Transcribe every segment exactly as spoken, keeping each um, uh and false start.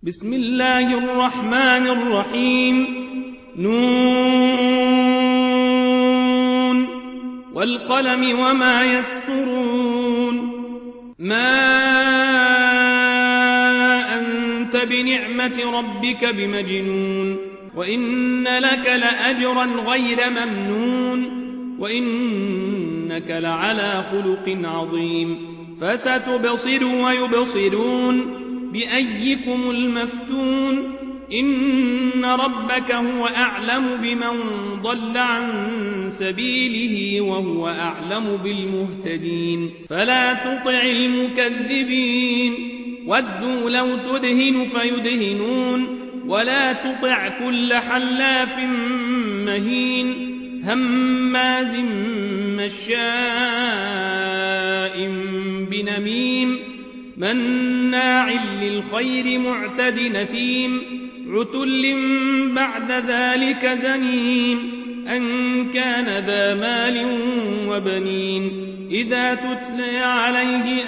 بسم الله الرحمن الرحيم. نون والقلم وما يسطرون. ما أنت بنعمة ربك بمجنون، وإن لك لأجرا غير ممنون، وإنك لعلى خلق عظيم. فستبصر ويبصرون بأيكم المفتون. إن ربك هو أعلم بمن ضل عن سبيله وهو أعلم بالمهتدين. فلا تطع المكذبين، ودوا لو تدهن فيدهنون. ولا تطع كل حلاف مهين، هماز مشاء بنميم، مناع للخير معتد نثيم، عتل بعد ذلك زنيم، أن كان ذا مال وبنين. إذا تتلى عليه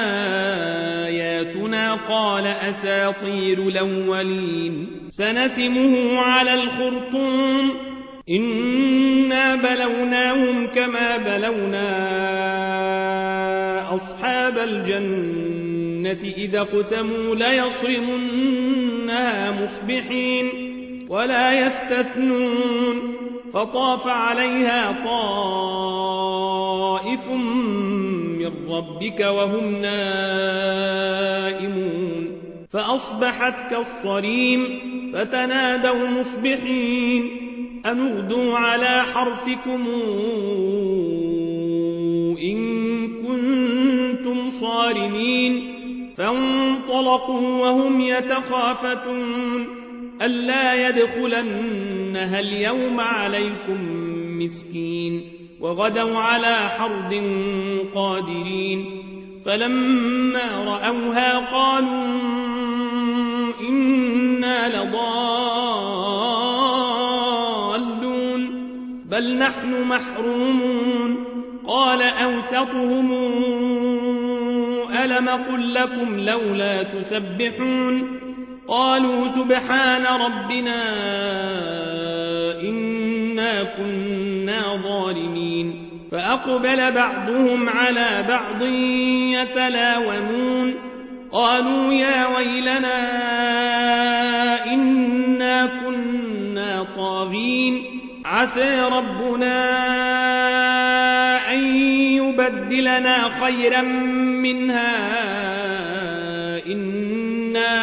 آياتنا قال أساطير الأولين. سنسمه على الخرطوم، إنا بلوناهم كما بلونا أصحاب الجنة إذا قسموا ليصرمنها مصبحين ولا يستثنون. فطاف عليها طائف من ربك وهم نائمون، فأصبحت كالصريم. فتنادوا مصبحين أن اغدوا على حرثكم إن كنتم صارمين. فانطلقوا وهم يتخافتون ألا يدخلنها اليوم عليكم مسكين، وغدوا على حرد قادرين. فلما رأوها قالوا إنا لضالون بل نحن محرومون. قال أوسطهم ألم قل لكم لولا تسبحون؟ قالوا سبحان ربنا إنا كنا ظالمين. فأقبل بعضهم على بعض يتلاومون قالوا يا ويلنا إنا كنا طاغين، عسى ربنا أن يبدلنا خيرا منها إنا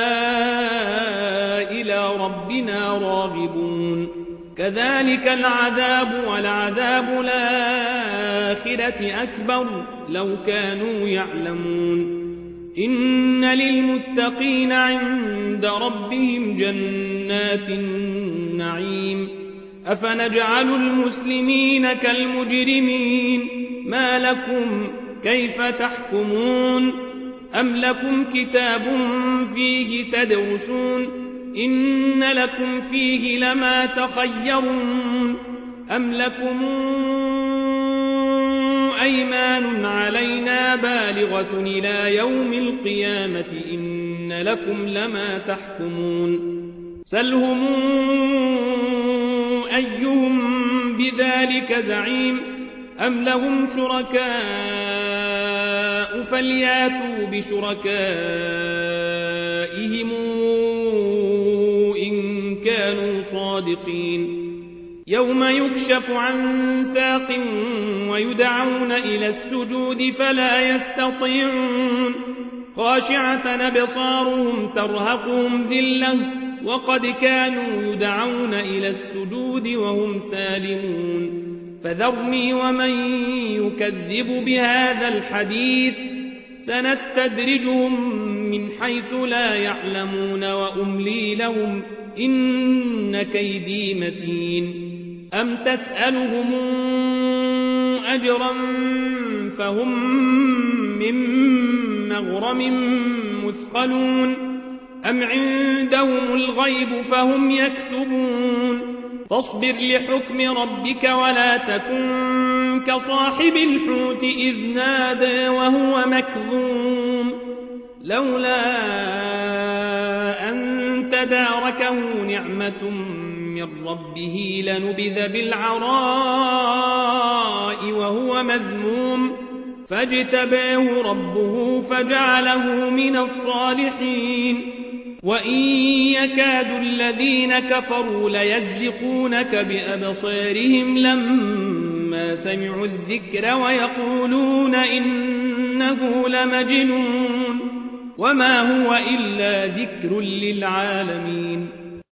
إلى ربنا راغبون. كذلك العذاب ولعذاب الآخرة أكبر لو كانوا يعلمون. إن للمتقين عند ربهم جنات النعيم. أفنجعل المسلمين كالمجرمين؟ ما لكم كيف تحكمون؟ أم لكم كتاب فيه تدرسون؟ إن لكم فيه لما تخيرون. أم لكم أيمان علينا بالغة إلى يوم القيامة إن لكم لما تحكمون. سلهم أيهم بذلك زعيم. أم لهم شركاء فلياتوا بشركائهم إن كانوا صادقين. يوم يكشف عن ساق ويدعون إلى السجود فلا يستطيعون، خاشعة أبصارهم ترهقهم ذلة وقد كانوا يدعون إلى السجود وهم سالمون. فذرني ومن يكذب بهذا الحديث سنستدرجهم من حيث لا يعلمون وأملي لهم إن كيدي متين. أم تسألهم أجرا فهم من مغرم مثقلون، أم عندهم الغيب فهم يكتبون. فاصبر لحكم ربك ولا تكن كصاحب الحوت إذ نادى وهو مكظوم، لولا أن تداركه نعمة من ربه لنبذ بالعراء وهو مذموم فاجتباه ربه فجعله من الصالحين وإن يكاد الذين كفروا ليزلقونك بأبصارهم لما سمعوا الذكر ويقولون إنه لمجنون وما هو إلا ذكر للعالمين